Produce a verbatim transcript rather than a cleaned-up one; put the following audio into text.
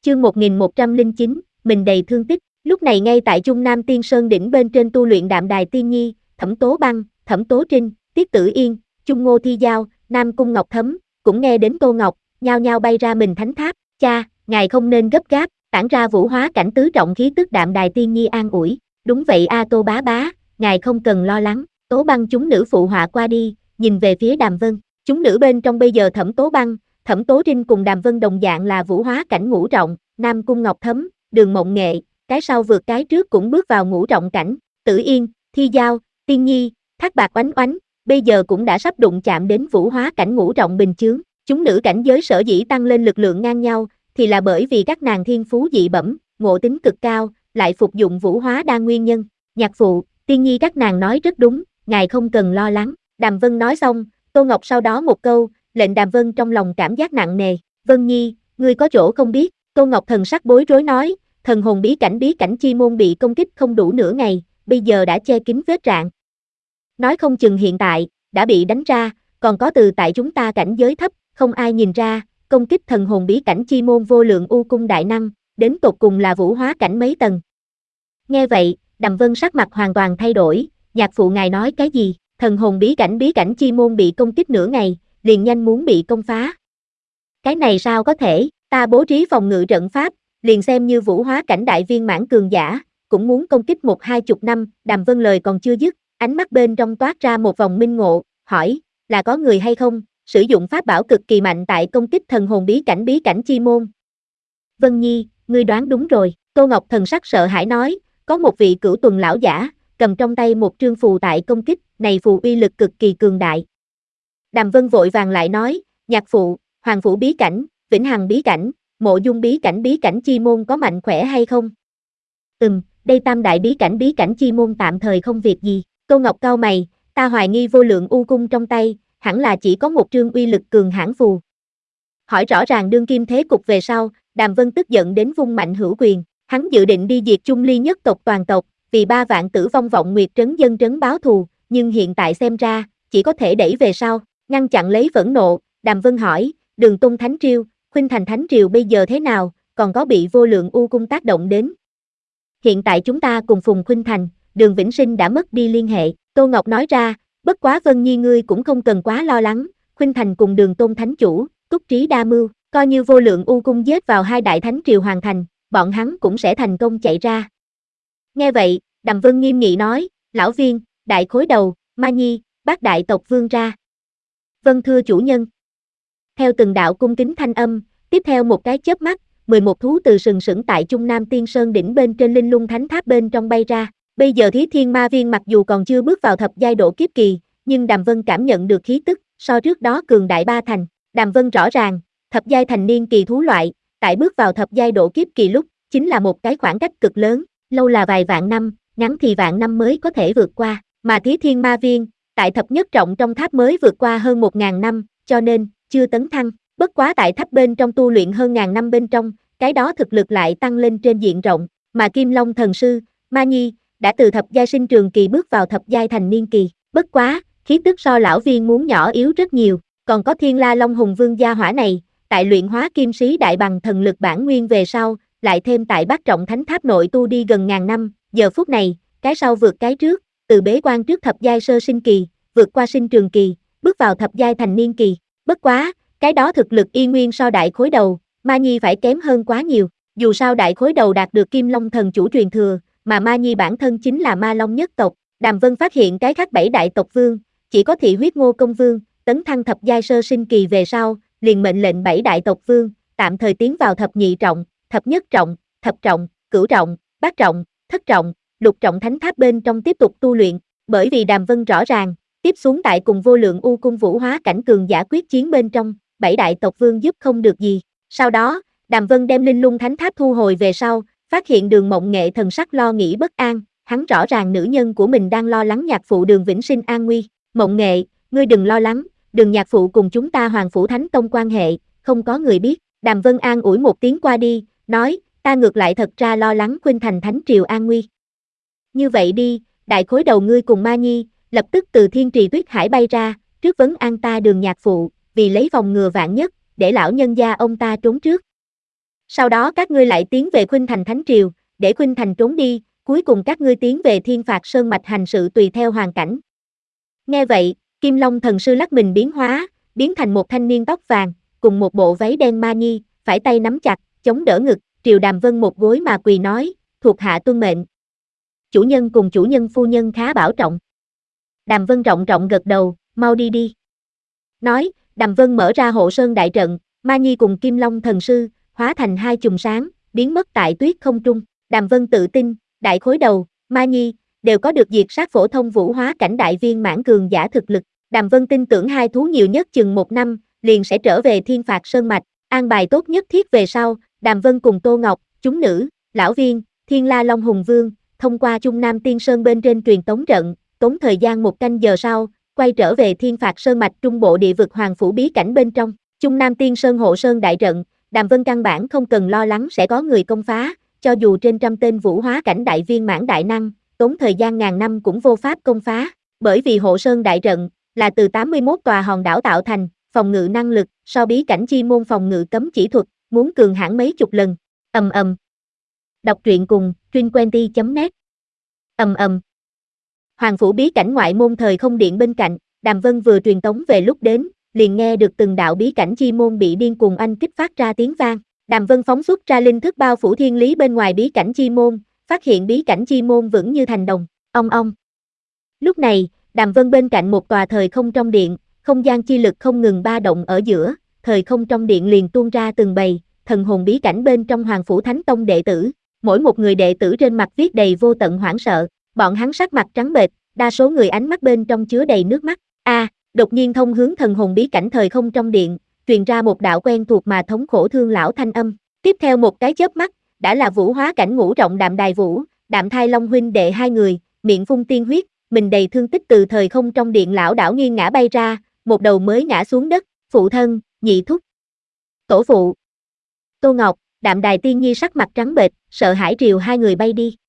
chương một nghìn một trăm lẻ chín, mình đầy thương tích. Lúc này ngay tại Trung Nam Tiên Sơn đỉnh bên trên tu luyện Đạm Đài Tiên Nhi, Thẩm Tố Băng, Thẩm Tố Trinh, Tiết Tử Yên, Chung Ngô Thi Giao, Nam Cung Ngọc Thấm, cũng nghe đến Tô Ngọc, nhao nhao bay ra mình thánh tháp. Cha, ngài không nên gấp gáp, tản ra vũ hóa cảnh tứ trọng khí tức. Đạm Đài Tiên Nhi an ủi. Đúng vậy a Tô bá bá, ngài không cần lo lắng. Tố Băng chúng nữ phụ họa qua đi, nhìn về phía Đàm Vân. Chúng nữ bên trong bây giờ Thẩm Tố Băng, Thẩm Tố Trinh cùng Đàm Vân đồng dạng là vũ hóa cảnh ngũ trọng, Nam Cung Ngọc Thấm, Đường Mộng Nghệ, cái sau vượt cái trước cũng bước vào ngũ trọng cảnh. Tử Yên, Thi Giao, Tiên Nhi, Thác Bạc Oánh Oánh, bây giờ cũng đã sắp đụng chạm đến vũ hóa cảnh ngũ trọng bình chướng. Chúng nữ cảnh giới sở dĩ tăng lên lực lượng ngang nhau, thì là bởi vì các nàng thiên phú dị bẩm, ngộ tính cực cao, lại phục dụng vũ hóa đa nguyên nhân. Nhạc phụ, Tiên Nhi các nàng nói rất đúng, ngài không cần lo lắng. Đàm Vân nói xong, Tô Ngọc sau đó một câu, lệnh Đàm Vân trong lòng cảm giác nặng nề. Vân Nhi, ngươi có chỗ không biết. Tô Ngọc thần sắc bối rối nói, thần hồn bí cảnh bí cảnh chi môn bị công kích không đủ nửa ngày, bây giờ đã che kín vết rạn. Nói không chừng hiện tại, đã bị đánh ra, còn có từ tại chúng ta cảnh giới thấp, không ai nhìn ra, công kích thần hồn bí cảnh chi môn vô lượng u cung đại năng, đến tột cùng là vũ hóa cảnh mấy tầng. Nghe vậy, Đàm Vân sắc mặt hoàn toàn thay đổi, nhạc phụ ngài nói cái gì, thần hồn bí cảnh bí cảnh chi môn bị công kích nửa ngày, liền nhanh muốn bị công phá. Cái này sao có thể, ta bố trí phòng ngự trận pháp, liền xem như vũ hóa cảnh đại viên mãn cường giả, cũng muốn công kích một hai chục năm. Đàm Vân lời còn chưa dứt, ánh mắt bên trong toát ra một vòng minh ngộ, hỏi, là có người hay không, sử dụng pháp bảo cực kỳ mạnh tại công kích thần hồn bí cảnh bí cảnh chi môn. Vân Nhi, ngươi đoán đúng rồi, Tô Ngọc thần sắc sợ hãi nói, có một vị cửu tuần lão giả, cầm trong tay một trương phù tại công kích, này phù uy lực cực kỳ cường đại. Đàm Vân vội vàng lại nói, nhạc phụ, Hoàng Phủ bí cảnh, Vĩnh Hằng bí cảnh, Mộ Dung bí cảnh bí cảnh chi môn có mạnh khỏe hay không? Ừm, đây tam đại bí cảnh bí cảnh chi môn tạm thời không việc gì. Tô Ngọc cau mày, ta hoài nghi vô lượng u cung trong tay, hẳn là chỉ có một trương uy lực cường hãn phù. Hỏi rõ ràng đương kim thế cục về sau, Đàm Vân tức giận đến vung mạnh hữu quyền, hắn dự định đi diệt Chung Ly nhất tộc toàn tộc, vì ba vạn tử vong vọng nguyệt trấn dân trấn báo thù, nhưng hiện tại xem ra, chỉ có thể đẩy về sau, ngăn chặn lấy phẫn nộ. Đàm Vân hỏi, Đường Tung Thánh Triều, Khuynh Thành Thánh Triều bây giờ thế nào, còn có bị vô lượng u cung tác động đến? Hiện tại chúng ta cùng Phùng Khuynh Thành, Đường Vĩnh Sinh đã mất đi liên hệ. Tô Ngọc nói ra, bất quá Vân Nhi ngươi cũng không cần quá lo lắng, Khuynh Thành cùng Đường Tôn Thánh Chủ, túc trí đa mưu, coi như vô lượng u cung giết vào hai đại thánh triều hoàn thành, bọn hắn cũng sẽ thành công chạy ra. Nghe vậy, Đàm Vân nghiêm nghị nói, lão viên, đại khối đầu, Ma Nhi, bác đại tộc vương ra. Vân thưa chủ nhân. Theo từng đạo cung kính thanh âm, tiếp theo một cái chớp mắt, mười một thú từ sừng sững tại Trung Nam Tiên Sơn đỉnh bên trên Linh Lung Thánh Tháp bên trong bay ra. Bây giờ Thí Thiên Ma Viên mặc dù còn chưa bước vào thập giai độ kiếp kỳ, nhưng Đàm Vân cảm nhận được khí tức, so trước đó cường đại ba thành. Đàm Vân rõ ràng, thập giai thành niên kỳ thú loại, tại bước vào thập giai độ kiếp kỳ lúc, chính là một cái khoảng cách cực lớn, lâu là vài vạn năm, ngắn thì vạn năm mới có thể vượt qua, mà Thí Thiên Ma Viên, tại thập nhất trọng trong tháp mới vượt qua hơn một ngàn năm, cho nên, chưa tấn thăng, bất quá tại tháp bên trong tu luyện hơn ngàn năm bên trong, cái đó thực lực lại tăng lên trên diện rộng, mà Kim Long Thần Sư, Ma Nhi, đã từ thập giai sinh trường kỳ bước vào thập giai thành niên kỳ, bất quá, khí tức so lão viên muốn nhỏ yếu rất nhiều, còn có Thiên La Long Hùng Vương gia hỏa này, tại luyện hóa kim sĩ đại bằng thần lực bản nguyên về sau, lại thêm tại bát trọng thánh tháp nội tu đi gần ngàn năm, giờ phút này, cái sau vượt cái trước, từ bế quan trước thập giai sơ sinh kỳ, vượt qua sinh trường kỳ, bước vào thập giai thành niên kỳ, bất quá, cái đó thực lực y nguyên so đại khối đầu, Ma Nhi phải kém hơn quá nhiều, dù sao đại khối đầu đạt được Kim Long thần chủ truyền thừa, mà Ma Nhi bản thân chính là Ma Long nhất tộc. Đàm Vân phát hiện cái khác bảy đại tộc vương, chỉ có thị huyết Ngô Công Vương, tấn thăng thập giai sơ sinh kỳ về sau, liền mệnh lệnh bảy đại tộc vương, tạm thời tiến vào thập nhị trọng, thập nhất trọng, thập trọng, cửu trọng, bát trọng, thất trọng, lục trọng thánh tháp bên trong tiếp tục tu luyện, bởi vì Đàm Vân rõ ràng, tiếp xuống tại cùng vô lượng u cung vũ hóa cảnh cường giả quyết chiến bên trong, bảy đại tộc vương giúp không được gì. Sau đó, Đàm Vân đem Linh Lung Thánh Tháp thu hồi về sau, phát hiện Đường Mộng Nghệ thần sắc lo nghĩ bất an, hắn rõ ràng nữ nhân của mình đang lo lắng nhạc phụ Đường Vĩnh Sinh an nguy. Mộng Nghệ, ngươi đừng lo lắng, Đường nhạc phụ cùng chúng ta Hoàng Phủ Thánh Tông quan hệ, không có người biết. Đàm Vân an ủi một tiếng qua đi, nói, ta ngược lại thật ra lo lắng Khuynh Thành Thánh Triều an nguy. Như vậy đi, đại khối đầu ngươi cùng Ma Nhi, lập tức từ Thiên Trì Tuyết Hải bay ra, trước vấn an ta Đường nhạc phụ, vì lấy phòng ngừa vạn nhất, để lão nhân gia ông ta trốn trước. Sau đó các ngươi lại tiến về Khuynh Thành Thánh Triều, để Khuynh Thành trốn đi, cuối cùng các ngươi tiến về Thiên Phạt Sơn Mạch hành sự tùy theo hoàn cảnh. Nghe vậy, Kim Long thần sư lắc mình biến hóa, biến thành một thanh niên tóc vàng, cùng một bộ váy đen ma nhi, phải tay nắm chặt, chống đỡ ngực, Triều Đàm Vân một gối mà quỳ nói, thuộc hạ tuân mệnh. Chủ nhân cùng chủ nhân phu nhân khá bảo trọng. Đàm Vân trọng trọng gật đầu, mau đi đi. Nói, Đàm Vân mở ra hộ sơn đại trận, Ma Nhi cùng Kim Long thần sư, hóa thành hai chùm sáng, biến mất tại tuyết không trung. Đàm Vân tự tin, đại khối đầu, Ma Nhi, đều có được diệt sát phổ thông vũ hóa cảnh đại viên mãn cường giả thực lực. Đàm Vân tin tưởng hai thú nhiều nhất chừng một năm, liền sẽ trở về Thiên Phạt Sơn Mạch, an bài tốt nhất thiết về sau, Đàm Vân cùng Tô Ngọc, chúng nữ, lão viên, Thiên La Long Hùng Vương, thông qua Trung Nam Tiên Sơn bên trên truyền tống trận, tốn thời gian một canh giờ sau, quay trở về Thiên Phạt Sơn Mạch trung bộ địa vực Hoàng Phủ bí cảnh bên trong. Trung Nam Tiên Sơn hộ sơn đại trận, Đàm Vân căn bản không cần lo lắng sẽ có người công phá, cho dù trên trăm tên vũ hóa cảnh đại viên mãn đại năng, tốn thời gian ngàn năm cũng vô pháp công phá, bởi vì hộ sơn đại trận là từ tám mươi mốt tòa hòn đảo tạo thành, phòng ngự năng lực so bí cảnh chi môn phòng ngự cấm chỉ thuật, muốn cường hãn mấy chục lần. Ầm ầm. Đọc truyện cùng truyện chấm net. Ầm ầm. Hoàng Phủ bí cảnh ngoại môn thời không điện bên cạnh, Đàm Vân vừa truyền tống về lúc đến, liền nghe được từng đạo bí cảnh chi môn bị điên cuồng anh kích phát ra tiếng vang. Đàm Vân phóng xuất ra linh thức bao phủ thiên lý bên ngoài bí cảnh chi môn, phát hiện bí cảnh chi môn vững như thành đồng. Ong ong. Lúc này, Đàm Vân bên cạnh một tòa thời không trong điện, không gian chi lực không ngừng ba động ở giữa, thời không trong điện liền tuôn ra từng bầy, thần hồn bí cảnh bên trong Hoàng Phủ Thánh Tông đệ tử, mỗi một người đệ tử trên mặt viết đầy vô tận hoảng sợ, bọn hắn sắc mặt trắng bệch, đa số người ánh mắt bên trong chứa đầy nước mắt. A, à, đột nhiên thông hướng thần hồn bí cảnh thời không trong điện, truyền ra một đạo quen thuộc mà thống khổ thương lão thanh âm. Tiếp theo một cái chớp mắt, đã là vũ hóa cảnh ngũ trọng Đạm Đài Vũ, Đạm Thai Long huynh đệ hai người, miệng phun tiên huyết, mình đầy thương tích từ thời không trong điện lão đảo nghiêng ngã bay ra, một đầu mới ngã xuống đất, phụ thân, nhị thúc, tổ phụ. Tô Ngọc, Đạm Đài Tiên Nhi sắc mặt trắng bệch, sợ hãi triều hai người bay đi.